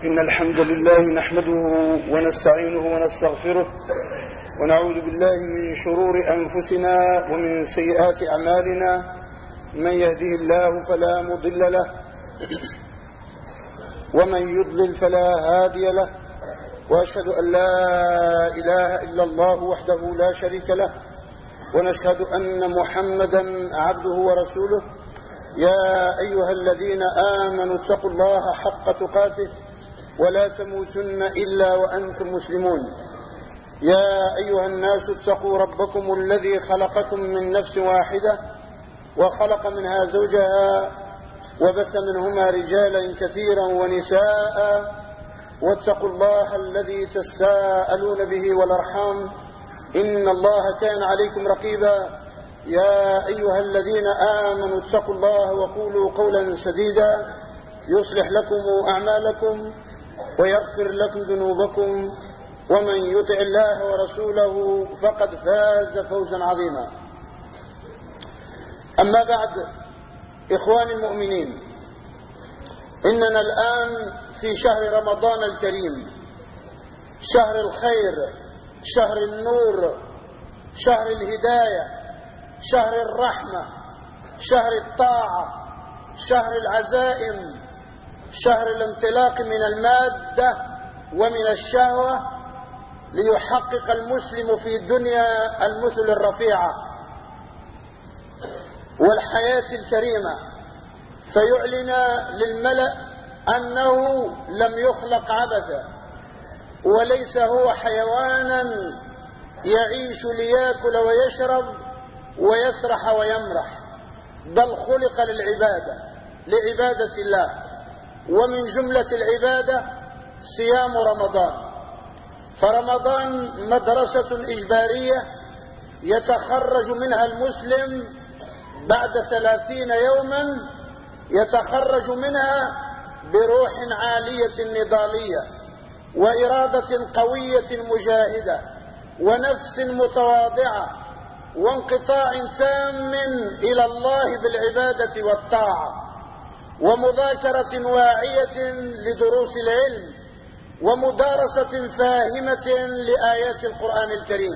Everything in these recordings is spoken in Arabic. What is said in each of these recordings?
إن الحمد لله نحمده ونستعينه ونستغفره ونعوذ بالله من شرور أنفسنا ومن سيئات أعمالنا. من يهده الله فلا مضل له ومن يضلل فلا هادي له، وأشهد أن لا إله إلا الله وحده لا شريك له، ونشهد أن محمدا عبده ورسوله. يا أيها الذين آمنوا اتقوا الله حق تقاته ولا تموتن إلا وأنتم مسلمون. يا أيها الناس اتقوا ربكم الذي خلقكم من نفس واحدة وخلق منها زوجها وبث منهما رجالا كثيرا ونساء، واتقوا الله الذي تساءلون به والأرحام إن الله كان عليكم رقيبا. يا أيها الذين آمنوا اتقوا الله وقولوا قولا سديدا يصلح لكم أعمالكم ويغفر لكم ذنوبكم، ومن يطع الله ورسوله فقد فاز فوزا عظيما. أما بعد، إخواني المؤمنين، إننا الآن في شهر رمضان الكريم، شهر الخير، شهر النور، شهر الهداية، شهر الرحمة، شهر الطاعة، شهر العزائم، شهر الانطلاق من المادة ومن الشهوة ليحقق المسلم في الدنيا المثل الرفيعة والحياة الكريمة، فيعلن للملأ أنه لم يخلق عبثا، وليس هو حيوانا يعيش ليأكل ويشرب ويسرح ويمرح، بل خلق لعبادة الله. ومن جملة العبادة صيام رمضان، فرمضان مدرسة إجبارية يتخرج منها المسلم بعد 30 يوما، يتخرج منها بروح عالية نضالية وإرادة قوية مجاهدة ونفس متواضعة وانقطاع تام إلى الله بالعبادة والطاعة، ومذاكرة واعية لدروس العلم، ومدارسة فاهمة لآيات القرآن الكريم،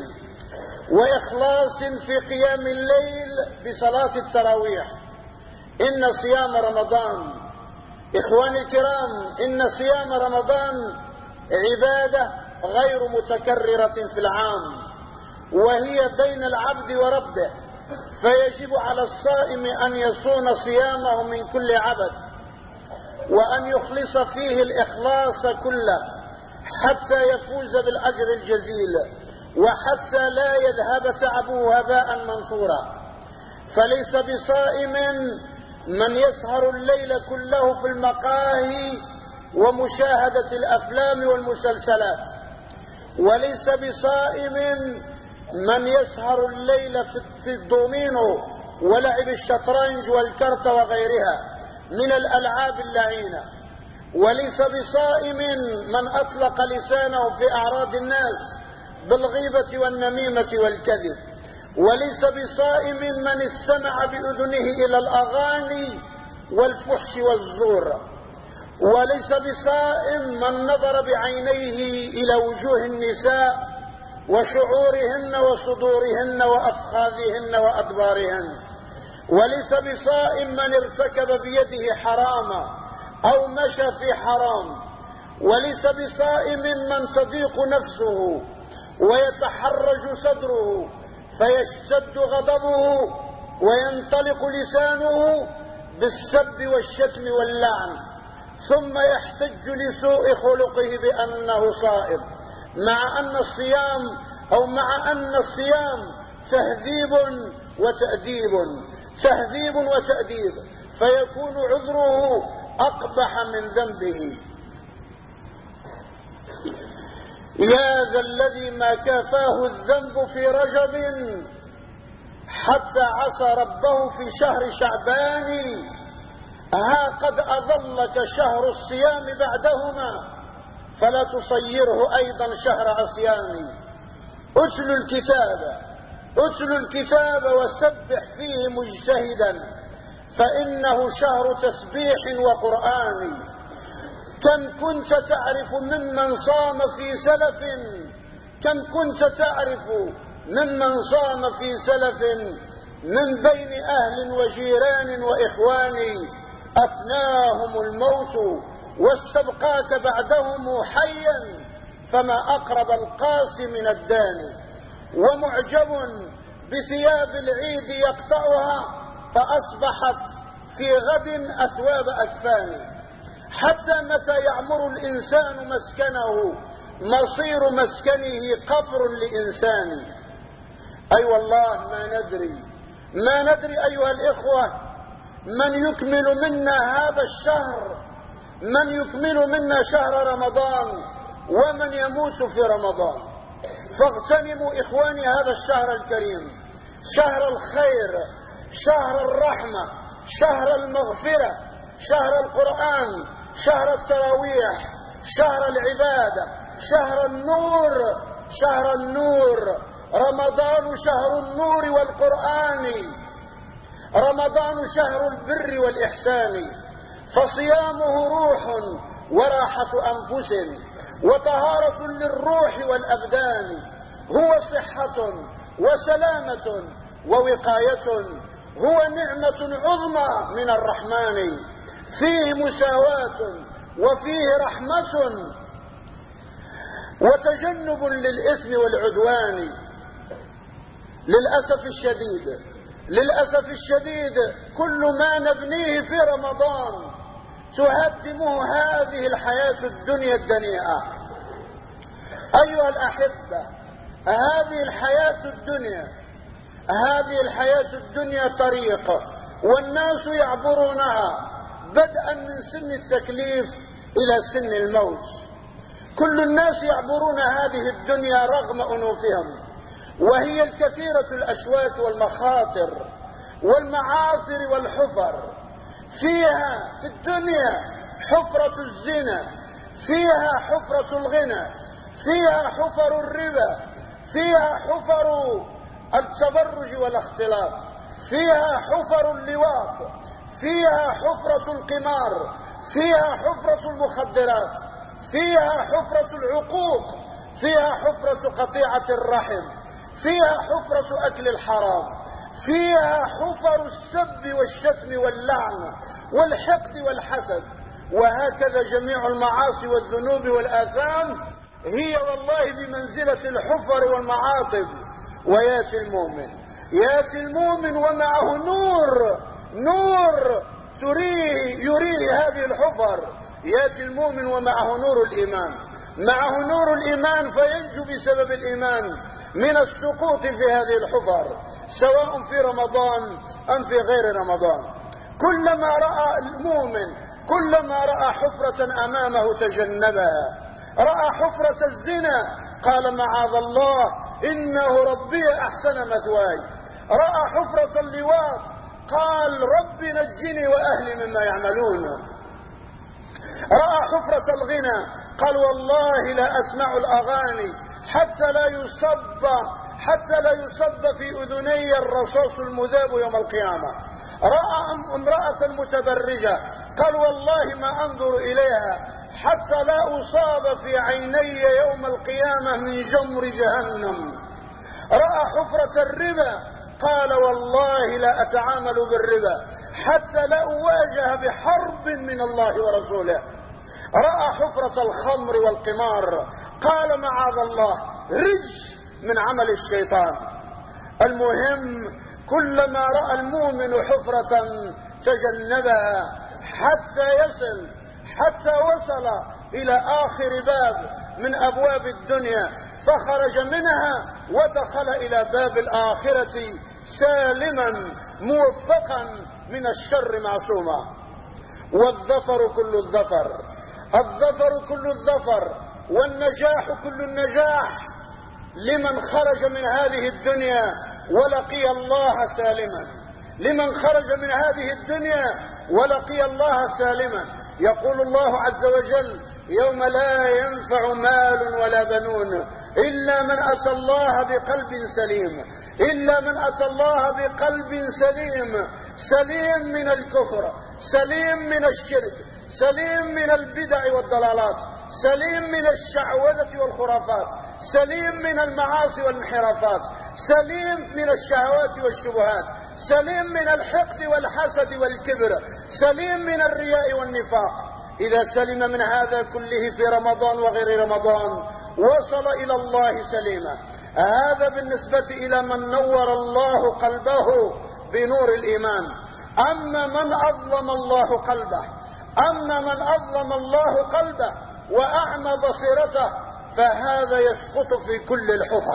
وإخلاص في قيام الليل بصلاة التراويح. إن صيام رمضان، إخواني الكرام، إن صيام رمضان عبادة غير متكررة في العام، وهي بين العبد وربه، فيجب على الصائم أن يصون صيامه من كل عبث، وأن يخلص فيه الإخلاص كله حتى يفوز بالأجر الجزيل، وحتى لا يذهب تعبه هباء منثورا. فليس بصائم من يسهر الليل كله في المقاهي ومشاهدة الأفلام والمسلسلات، وليس بصائم من يسهر الليل في الدومينو ولعب الشطرنج والكرت وغيرها من الألعاب اللعينة، وليس بصائم من أطلق لسانه في أعراض الناس بالغيبة والنميمة والكذب، وليس بصائم من استمع بأذنه إلى الأغاني والفحش والزور، وليس بصائم من نظر بعينيه إلى وجوه النساء وشعورهن وصدورهن وأفخاذهن وأدبارهن، وليس بصائم من ارتكب بيده حراما أو مشى في حرام، وليس بصائم من تضيق نفسه ويتحرج صدره فيشتد غضبه وينطلق لسانه بالسب والشتم واللعن، ثم يحتج لسوء خلقه بأنه صائم، مع أن الصيام تهذيب وتأديب، فيكون عذره أقبح من ذنبه. يا ذا الذي ما كافاه الذنب في رجب حتى عصى ربه في شهر شعبان، ها قد أظلك شهر الصيام بعدهما فلا تصيره أيضا شهر عصيان. اتل الكتاب وسبح فيه مجتهدا، فإنه شهر تسبيح وقرآن. كم كنت تعرف ممن صام في سلف، كم كنت تعرف ممن صام في سلف من بين أهل وجيران وإخوان أفناهم الموت واستبقاك بعدهم حيا، فما أقرب القاسي من الداني. ومعجب بثياب العيد يقطعها فأصبحت في غد أثواب أكفان. حتى متى يعمر الإنسان مسكنه مصير مسكنه قبر لإنسان. أي والله ما ندري أيها الإخوة من يكمل منا هذا الشهر، من يكمل منا شهر رمضان ومن يموت في رمضان. فاغتنموا إخواني هذا الشهر الكريم، شهر الخير، شهر الرحمة، شهر المغفرة، شهر القرآن، شهر التراويح، شهر العبادة، شهر النور، شهر النور. رمضان شهر النور والقرآن، رمضان شهر البر والإحسان. فصيامه روح وراحة أنفس وطهارة للروح والأبدان. هو صحة وسلامة ووقاية، هو نعمة عظمى من الرحمن. فيه مساواة وفيه رحمة وتجنب للإثم والعدوان. للأسف الشديد كل ما نبنيه في رمضان تهدمه هذه الحياة الدنيا الدنيئة. أيها الأحبة، هذه الحياة الدنيا طريق، والناس يعبرونها بدءا من سن التكليف إلى سن الموت. كل الناس يعبرون هذه الدنيا رغم أنوفهم، وهي الكثيرة الأشواك والمخاطر والمعاصر والحفر. فيها في الدنيا حفرة الزنا، فيها حفرة الغنى، فيها حفر الربا، فيها حفر التبرج والاختلاط، فيها حفر اللواط، فيها حفرة القمار، فيها حفرة المخدرات، فيها حفرة العقوق، فيها حفرة قطيعة الرحم، فيها حفرة أكل الحرام، فيها حفر السب والشتم واللعن والحقد والحسد. وهكذا جميع المعاصي والذنوب والآثام هي والله بمنزلة الحفر والمعاطب. وياتي المؤمن ومعه نور يريه هذه الحفر. ياتي المؤمن ومعه نور الإيمان، معه نور الإيمان فينجو بسبب الإيمان من السقوط في هذه الحفر، سواء في رمضان أم في غير رمضان. كلما رأى المؤمن حفرة أمامه تجنبها. رأى حفرة الزنا قال معاذ الله إنه ربي أحسن مثواي. رأى حفرة اللواط قال ربي نجني وأهلي مما يعملون. رأى حفرة الغنى قال والله لا أسمع الأغاني حتى لا يصب في أذني الرصاص المذاب يوم القيامة. رأى امرأة متبرجة قال والله ما أنظر إليها حتى لا أصاب في عيني يوم القيامة من جمر جهنم. رأى حفرة الربا قال والله لا أتعامل بالربا حتى لا أواجه بحرب من الله ورسوله. رأى حفرة الخمر والقمار قال معاذ الله رجس من عمل الشيطان. المهم كلما رأى المؤمن حفرة تجنبها حتى وصل إلى آخر باب من أبواب الدنيا فخرج منها ودخل إلى باب الآخرة سالما موفقا من الشر معصوما. والظفر كل الظفر والنجاح كل النجاح لمن خرج من هذه الدنيا ولقي الله سالما. يقول الله عز وجل يوم لا ينفع مال ولا بنون إلا من أتى الله بقلب سليم، سليم من الكفر، سليم من الشرك، سليم من البدع والضلالات، سليم من الشعوذة والخرافات، سليم من المعاصي والانحرافات، سليم من الشهوات والشبهات، سليم من الحقد والحسد والكبر، سليم من الرياء والنفاق. إذا سلم من هذا كله في رمضان وغير رمضان وصل إلى الله سليما. هذا بالنسبة إلى من نور الله قلبه بنور الإيمان. أما من أظلم الله قلبه وأعمى بصيرته فهذا يسقط في كل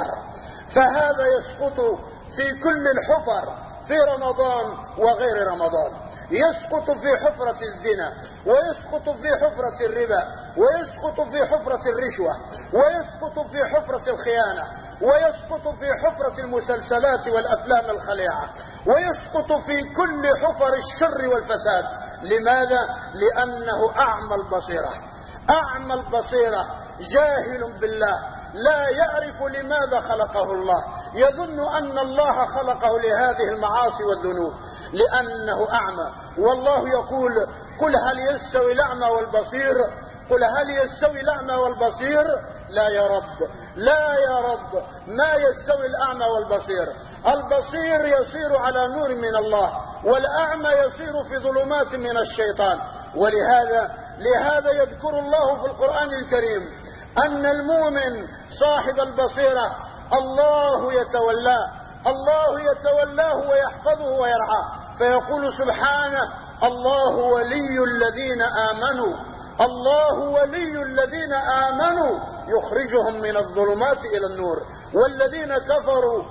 الحفر، في رمضان وغير رمضان. يسقط في حفرة الزنا، ويسقط في حفرة الربا، ويسقط في حفرة الرشوة، ويسقط في حفرة الخيانة، ويسقط في حفرة المسلسلات والأفلام الخليعة، ويسقط في كل حفر الشر والفساد. لماذا؟ لأنه أعمى البصيرة، جاهل بالله، لا يعرف لماذا خلقه الله، يظن أن الله خلقه لهذه المعاصي والذنوب لأنه أعمى. والله يقول: قل هل يستوي الأعمى والبصير؟ قل هل يستوي الأعمى والبصير؟ لا يا رب، ما يستوي الأعمى والبصير. البصير يصير على نور من الله، والأعمى يصير في ظلمات من الشيطان. ولهذا يذكر الله في القرآن الكريم أن المؤمن صاحب البصيرة الله يتولاه ويحفظه ويرعاه، فيقول سبحانه: الله ولي الذين آمنوا يخرجهم من الظلمات إلى النور، والذين كفروا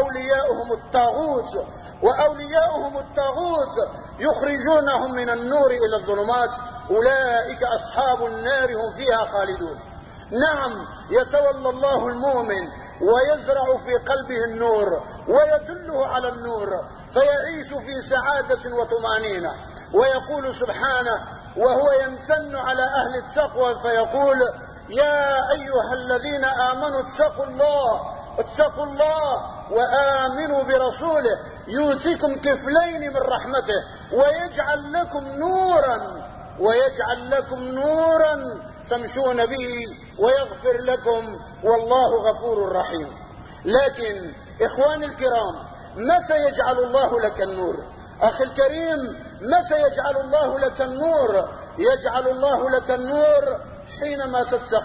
أولياؤهم الطاغوت يخرجونهم من النور إلى الظلمات، أولئك أصحاب النار هم فيها خالدون. نعم، يتولى الله المؤمن ويزرع في قلبه النور ويدله على النور، فيعيش في سعادة وطمأنينة. ويقول سبحانه وهو يمتن على أهل التقوى فيقول: يا أيها الذين آمنوا اتقوا الله وآمنوا برسوله يؤتكم كفلين من رحمته ويجعل لكم نورا تمشون به ويغفر لكم والله غفور رحيم. لكن إخواني الكرام، متى يجعل الله لك النور؟ أخي الكريم، متى يجعل الله لك النور؟ يجعل الله لك النور حينما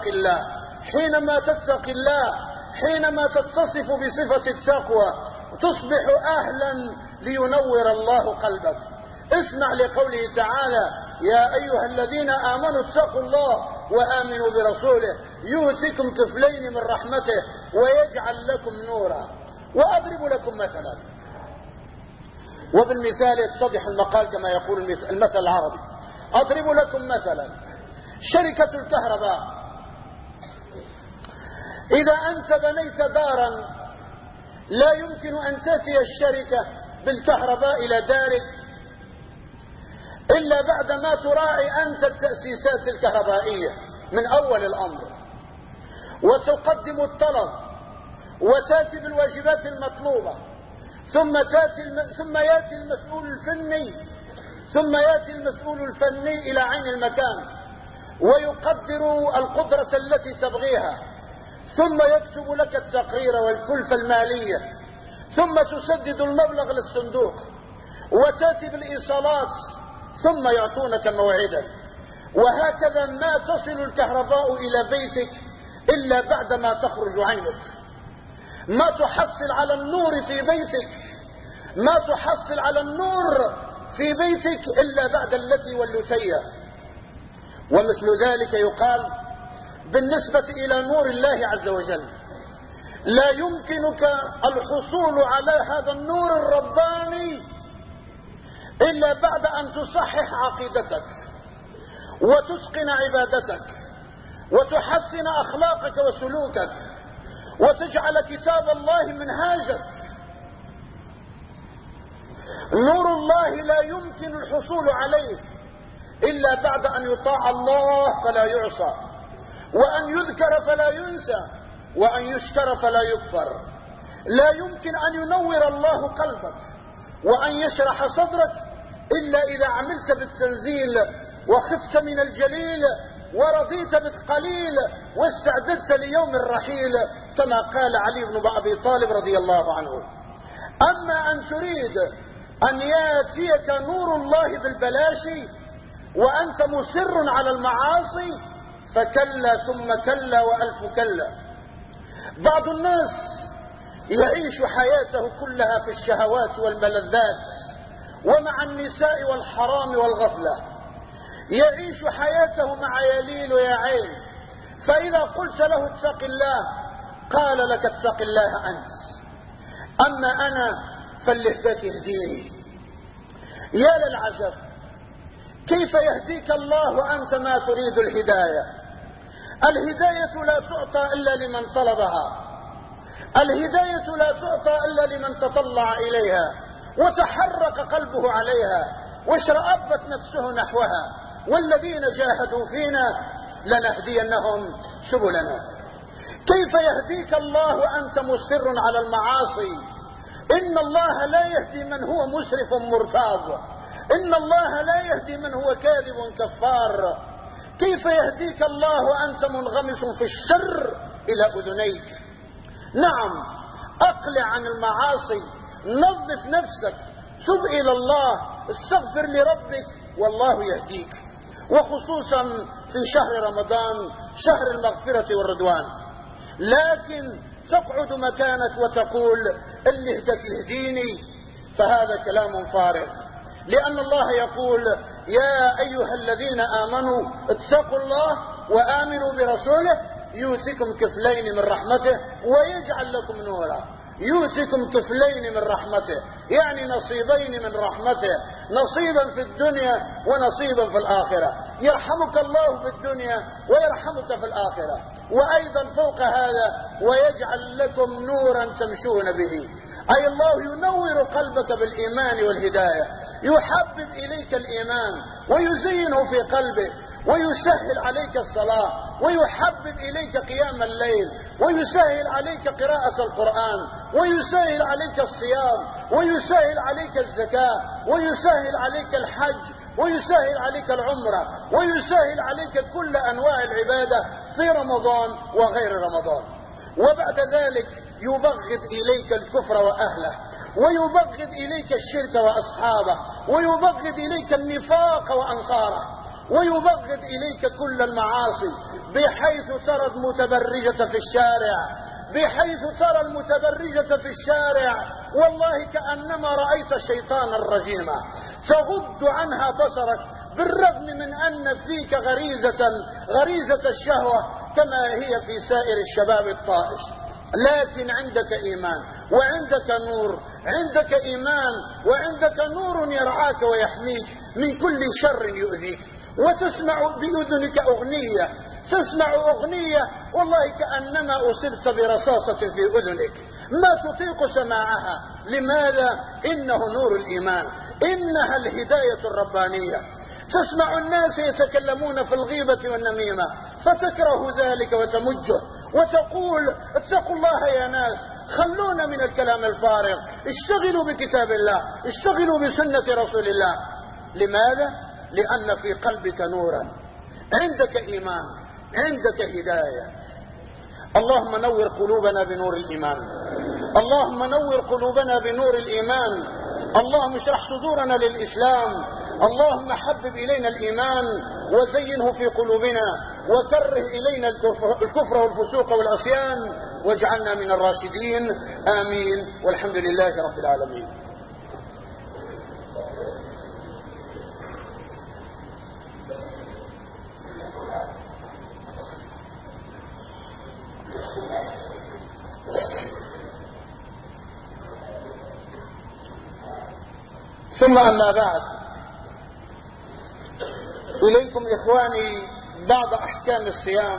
تتقي الله، حينما تتصف بصفة التقوى تصبح أهلا لينور الله قلبك. اسمع لقوله تعالى: يا أيها الذين آمنوا اتقوا الله وآمنوا برسوله يؤتكم كفلين من رحمته ويجعل لكم نورا. وأضرب لكم مثلا، وبالمثال يتضح المقال كما يقول المثل العربي. أضرب لكم مثلا: شركة الكهرباء، إذا أنت بنيت دارا لا يمكن أن تأتي الشركة بالكهرباء إلى دارك إلا بعدما تراعي أنت التأسيسات الكهربائية من أول الأمر، وتقدم الطلب وتأتي بالواجبات المطلوبة، ثم يأتي المسؤول الفني إلى عين المكان ويقدر القدرة التي تبغيها، ثم يكتب لك التقرير والكلفة المالية، ثم تسدد المبلغ للصندوق وتأتي بالإيصالات، ثم يعطونك موعدا. وهكذا ما تصل الكهرباء إلى بيتك إلا بعدما تخرج عينك. ما تحصل على النور في بيتك إلا بعد التي واللتية. ومثل ذلك يقال بالنسبة إلى نور الله عز وجل: لا يمكنك الحصول على هذا النور الرباني إلا بعد أن تصحح عقيدتك وتتقن عبادتك وتحسن أخلاقك وسلوكك وتجعل كتاب الله منهاجك. نور الله لا يمكن الحصول عليه إلا بعد أن يطاع الله فلا يعصى، وأن يذكر فلا ينسى، وأن يشكر فلا يكفر. لا يمكن أن ينور الله قلبك وأن يشرح صدرك إلا إذا عملت بالتنزيل وخفت من الجليل ورضيت بالقليل واستعددت ليوم الرحيل، كما قال علي بن أبي طالب رضي الله عنه. أما أن تريد أن يأتيك نور الله بالبلاشي وأنت مصر على المعاصي فكلا ثم كلا وألف كلا. بعض الناس يعيش حياته كلها في الشهوات والملذات ومع النساء والحرام والغفلة، يعيش حياته مع يليل ويا عين، فإذا قلت له اتق الله قال لك اتق الله أنت، أما أنا فالهداك يهديني. يا للعجب، كيف يهديك الله وأنت ما تريد الهداية؟ الهداية لا تعطى إلا لمن طلبها، الهداية لا تعطى إلا لمن تطلع إليها وتحرك قلبه عليها واشرأبت نفسه نحوها، والذين جاهدوا فينا لنهدينهم سبلنا. كيف يهديك الله وأنت مصر على المعاصي؟ إن الله لا يهدي من هو مسرف مرتاب، إن الله لا يهدي من هو كاذب كفار. كيف يهديك الله وأنت منغمس في الشر إلى أذنيك؟ نعم، أقلع عن المعاصي، نظف نفسك، تب إلى الله، استغفر لربك والله يهديك، وخصوصا في شهر رمضان شهر المغفرة والرضوان. لكن تقعد مكانك وتقول اللي هدك يهديني، فهذا كلام فارغ، لأن الله يقول يا أيها الذين آمنوا اتقوا الله وآمنوا برسوله يؤتكم كفلين من رحمته ويجعل لكم نورا. يؤتكم كفلين من رحمته يعني نصيبين من رحمته، نصيبا في الدنيا ونصيبا في الآخرة. يرحمك الله في الدنيا ويرحمك في الآخرة، وأيضا فوق هذا ويجعل لكم نورا تمشون به، أي الله ينور قلبك بالإيمان والهداية، يحبب إليك الإيمان ويزينه في قلبك ويسهل عليك الصلاة ويحبب إليك قيام الليل ويسهل عليك قراءة القرآن ويسهل عليك الصيام ويسهل عليك الزكاة ويسهل عليك الحج ويسهل عليك العمرة ويسهل عليك كل أنواع العبادة في رمضان وغير رمضان. وبعد ذلك يبغض إليك الكفر وأهله، ويبغض إليك الشرك وأصحابه، ويبغض إليك النفاق وأنصاره، ويبغض إليك كل المعاصي، بحيث ترى المتبرجة في الشارع، بحيث ترى المتبرجة في الشارع والله كأنما رأيت شيطانا رجيما، تغض عنها بصرك بالرغم من أن فيك غريزة الشهوة كما هي في سائر الشباب الطائش، لكن عندك إيمان وعندك نور، عندك إيمان وعندك نور يرعاك ويحميك من كل شر يؤذيك. وتسمع بأذنك أغنية، تسمع أغنية والله كأنما أصبت برصاصة في أذنك، ما تطيق سماعها. لماذا؟ إنه نور الإيمان، إنها الهداية الربانية. تسمع الناس يتكلمون في الغيبة والنميمة فتكره ذلك وتمجه وتقول اتقوا الله يا ناس، خلونا من الكلام الفارغ، اشتغلوا بكتاب الله، اشتغلوا بسنة رسول الله. لماذا؟ لأن في قلبك نورا، عندك إيمان، عندك هداية. اللهم نور قلوبنا بنور الإيمان، اللهم نور قلوبنا بنور الإيمان، اللهم اشرح صدورنا للإسلام، اللهم حبب إلينا الإيمان وزينه في قلوبنا وكره إلينا الكفر والفسوق والعصيان واجعلنا من الراشدين، آمين، والحمد لله رب العالمين. ثم أما بعد، إليكم إخواني بعض أحكام الصيام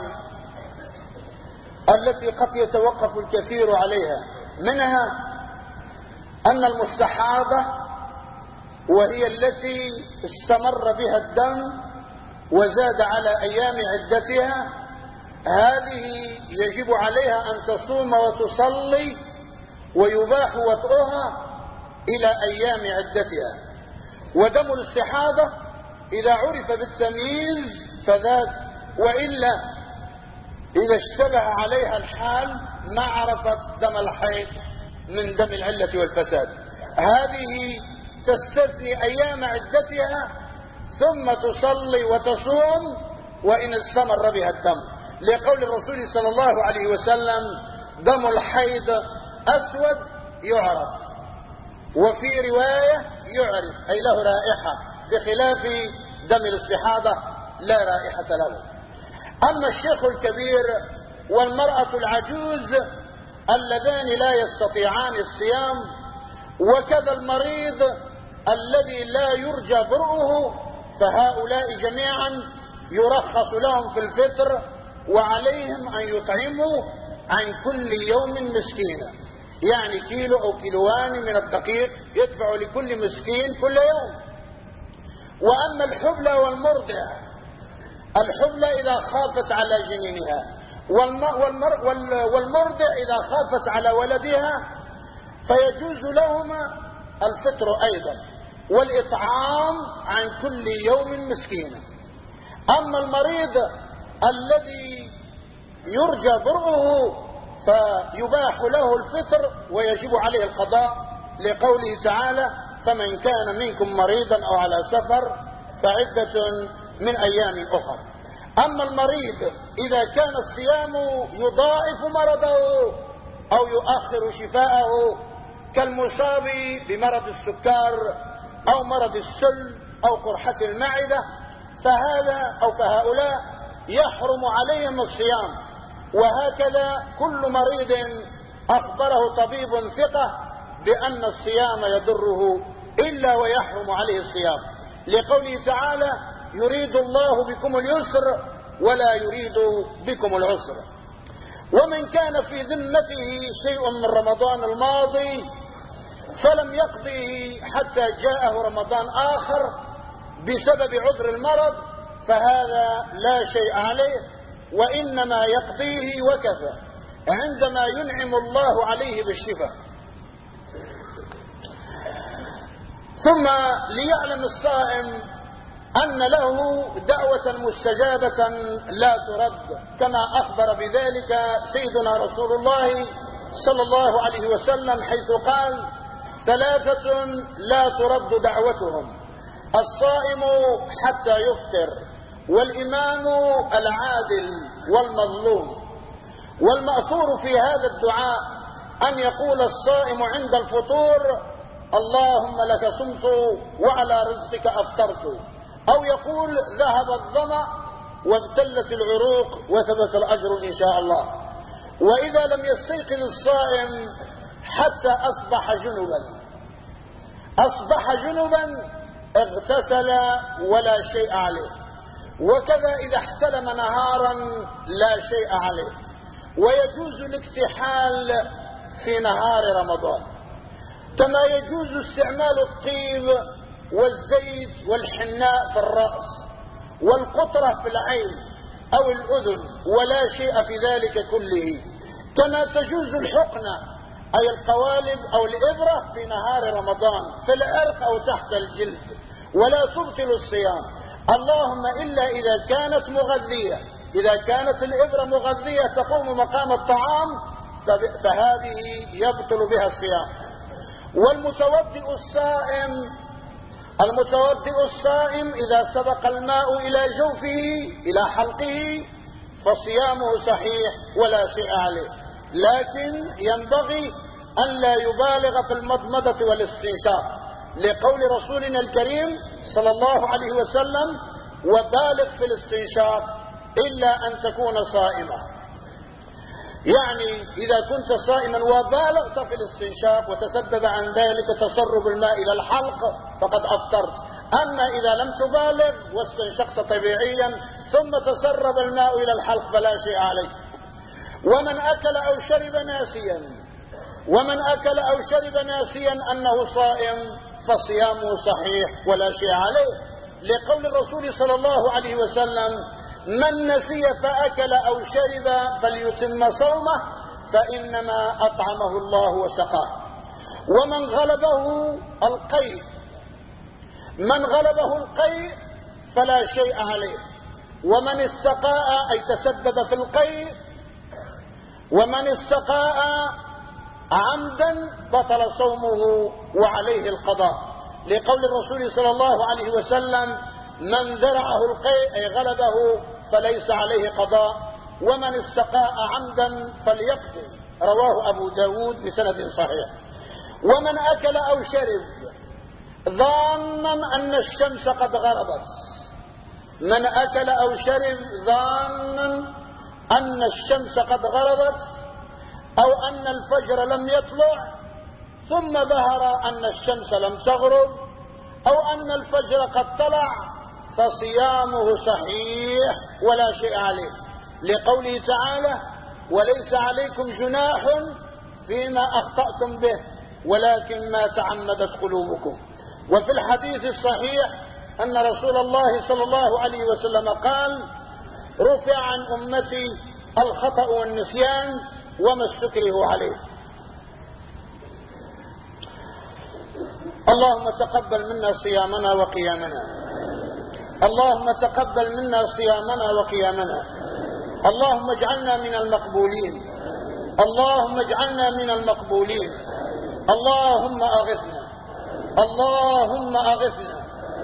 التي قد يتوقف الكثير عليها. منها أن المستحاضة وهي التي استمر بها الدم وزاد على أيام عدتها، هذه يجب عليها أن تصوم وتصلي ويباح وطئها إلى أيام عدتها. ودم الاستحاضة إذا عرف بالتمييز فذاك، وإلا إذا اشتبه عليها الحال ما عرفت دم الحيض من دم العلة والفساد. هذه تستثني أيام عدتها ثم تصلي وتصوم وإن استمر بها الدم، لقول الرسول صلى الله عليه وسلم: دم الحيض أسود يعرف، وفي رواية يعرف أي له رائحة، بخلاف دم الاستحاضة لا رائحة له. أما الشيخ الكبير والمرأة العجوز اللذان لا يستطيعان الصيام، وكذا المريض الذي لا يرجى برؤه، فهؤلاء جميعا يرخص لهم في الفطر، وعليهم أن يطعموا عن كل يوم مسكينا، يعني كيلو أو كيلوان من الدقيق يدفع لكل مسكين كل يوم. وأما الحبلى والمرضع، الحبلى إذا خافت على جنينها، والمرضع إذا خافت على ولدها، فيجوز لهما الفطر أيضا والإطعام عن كل يوم مسكينا. أما المريض الذي يرجى برؤه فيباح له الفطر ويجب عليه القضاء، لقوله تعالى: فمن كان منكم مريضا أو على سفر فعدة من أيام أخر. أما المريض إذا كان الصيام يضاعف مرضه أو يؤخر شفاءه، كالمصاب بمرض السكر أو مرض السل أو قرحة المعدة، فهؤلاء يحرم عليهم الصيام. وهكذا كل مريض أخبره طبيب ثقة بأن الصيام يضره إلا ويحرم عليه الصيام، لقوله تعالى: يريد الله بكم اليسر ولا يريد بكم العسر. ومن كان في ذمته شيء من رمضان الماضي فلم يقضيه حتى جاءه رمضان آخر بسبب عذر المرض، فهذا لا شيء عليه، وإنما يقضيه وكفى عندما ينعم الله عليه بالشفاء. ثم ليعلم الصائم أن له دعوة مستجابة لا ترد، كما أخبر بذلك سيدنا رسول الله صلى الله عليه وسلم، حيث قال: 3 لا ترد دعوتهم: الصائم حتى يفطر، والإمام العادل، والمظلوم. والمأثور في هذا الدعاء أن يقول الصائم عند الفطور: اللهم لك صمت وعلى رزقك أفطرت، أو يقول: ذهب الظمأ وابتلت العروق وثبت الأجر إن شاء الله. وإذا لم يستيقظ الصائم حتى أصبح جنبا اغتسل ولا شيء عليه، وكذا إذا احتلم نهارا لا شيء عليه. ويجوز الاكتحال في نهار رمضان، كما يجوز استعمال الطيب والزيت والحناء في الرأس والقطرة في العين أو الأذن، ولا شيء في ذلك كله. كما تجوز الحقنة أي القوالب أو الإبرة في نهار رمضان في العرق أو تحت الجلد، ولا تبطل الصيام، اللهم إلا إذا كانت مغذية. إذا كانت الإبرة مغذية تقوم مقام الطعام فهذه يبطل بها الصيام. المتوضئ الصائم إذا سبق الماء إلى جوفه إلى حلقه فصيامه صحيح ولا شيء عليه، لكن ينبغي أن لا يبالغ في المضمضة والاستنشاق، لقول رسولنا الكريم صلى الله عليه وسلم: وبالغ في الاستنشاق إلا أن تكون صائما. يعني إذا كنت صائما وبالغت في الاستنشاق وتسبب عن ذلك تسرب الماء إلى الحلق فقد أفطرت. أما إذا لم تبالغ واستنشقت طبيعيا ثم تسرب الماء إلى الحلق فلا شيء عليك. ومن أكل أو شرب ناسيا أنه صائم فصيامه صحيح ولا شيء عليه، لقول الرسول صلى الله عليه وسلم: من نسي فأكل أو شرب فليتم صومه فإنما أطعمه الله وسقاه. ومن غلبه القيء فلا شيء عليه. ومن استقاء أي تسبب في القيء، ومن استقاء عمدا بطل صومه وعليه القضاء، لقول الرسول صلى الله عليه وسلم: من ذرعه القيء أي غلبه فليس عليه قضاء، ومن استقاء عمدا فليقضي. رواه أبو داود بسند صحيح. ومن أكل أو شرب ظانا أن الشمس قد غربت، من أكل أو شرب ظانا أن الشمس قد غربت أو أن الفجر لم يطلع ثم ظهر أن الشمس لم تغرب أو أن الفجر قد طلع فصيامه صحيح ولا شيء عليه، لقوله تعالى: وليس عليكم جناح فيما أخطأتم به ولكن ما تعمدت قلوبكم. وفي الحديث الصحيح أن رسول الله صلى الله عليه وسلم قال: رفع عن أمتي الخطأ والنسيان وما استكرهوا عليه. اللهم تقبل منا صيامنا وقيامنا، اللهم تقبل منا صيامنا وقيامنا، اللهم اجعلنا من المقبولين، اللهم اجعلنا من المقبولين. اللهم أغثنا، اللهم أغثنا،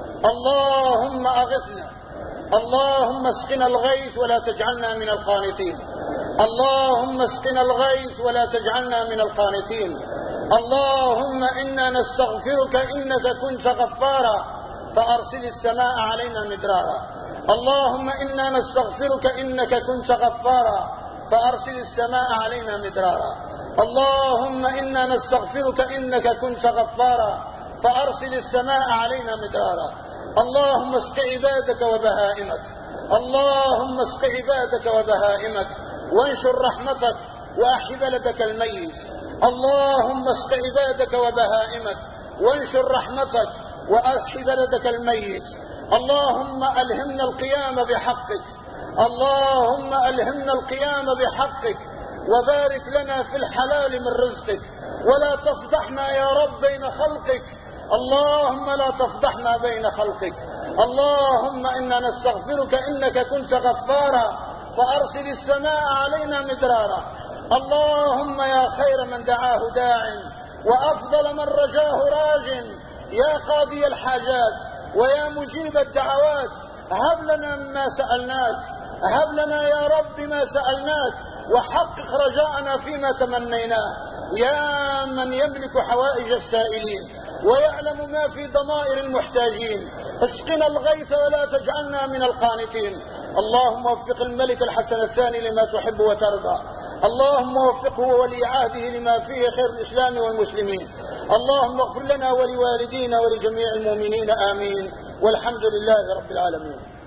اللهم أغثنا، اللهم اسقنا الغيث ولا تجعلنا من القانطين، اللهم اسقنا الغيث ولا تجعلنا من القانطين. اللهم إنا نستغفرك إنك كنت غفارا فأرسل السماء علينا مدرارا. اللهم إنا نستغفرك إنك كنت غفارا فأرسل السماء علينا مدرارا. اللهم إنا نستغفرك إنك كنت غفارا فأرسل السماء علينا مدرارا. اللهم اسق عبادك وبهائمك، اللهم اسق عبادك وبهائمك وانشر رحمتك وأحي بلدك الميت. اللهم اسق عبادك وبهائمك وانشر رحمتك وأحي بلدك الميت. اللهم ألهمنا القيام بحقك، اللهم ألهمنا القيام بحقك وبارك لنا في الحلال من رزقك ولا تفضحنا يا رب بين خلقك. اللهم لا تفضحنا بين خلقك. اللهم إنا نستغفرك إنك كنت غفارا فأرسل السماء علينا مدرارا. اللهم يا خير من دعاه داع وأفضل من رجاه راج، يا قاضي الحاجات ويا مجيب الدعوات، هب لنا ما سألناك، هب لنا يا رب ما سألناك وحقق رجاءنا فيما تمنيناه، يا من يملك حوائج السائلين ويعلم ما في ضمائر المحتاجين. اسقنا الغيث ولا تجعلنا من القانطين. اللهم وفق الملك الحسن الثاني لما تحب وترضى، اللهم وفقه وولي عهده لما فيه خير الإسلام والمسلمين. اللهم اغفر لنا ولوالدينا ولجميع المؤمنين آمين، والحمد لله رب العالمين.